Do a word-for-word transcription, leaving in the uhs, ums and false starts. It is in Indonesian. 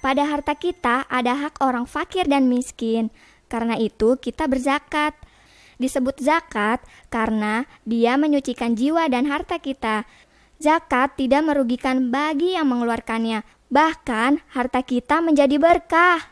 pada harta kita ada hak orang fakir dan miskin. Karena itu kita berzakat. Disebut zakat karena dia menyucikan jiwa dan harta kita. Zakat tidak merugikan bagi yang mengeluarkannya. Bahkan harta kita menjadi berkah.